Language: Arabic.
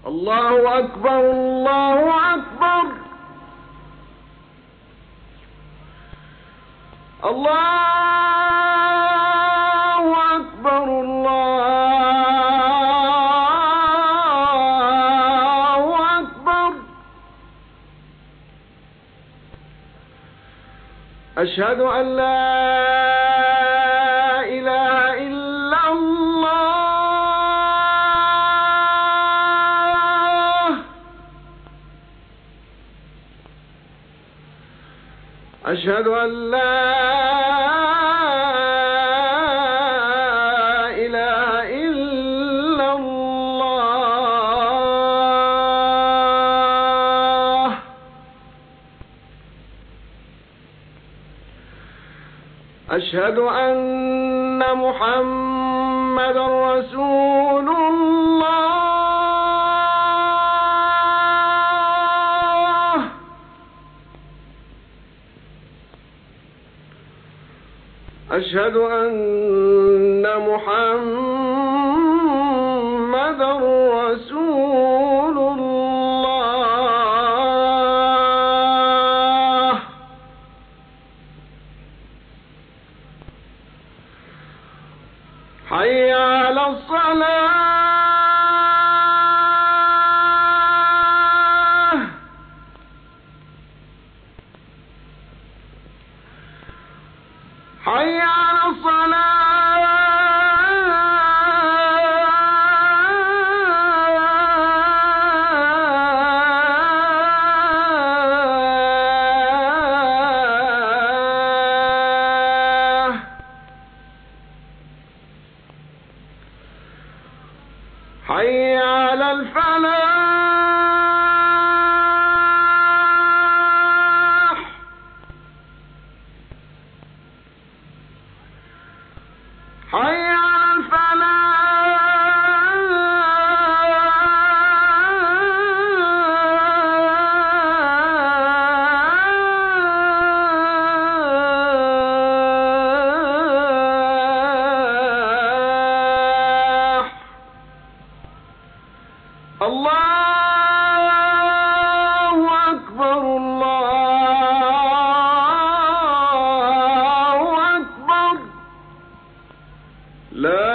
الله أكبر الله أكبر الله أكبر الله أكبر أشهد أن لا إله إلا الله أشهد أن لا إله إلا الله أشهد أن محمدًا رسول الله أشهد أن محمدًا رسول الله حي على الصلاة حي على الصلاة حي على الفلاح حي على الفلاح الله أكبر الله أكبر لا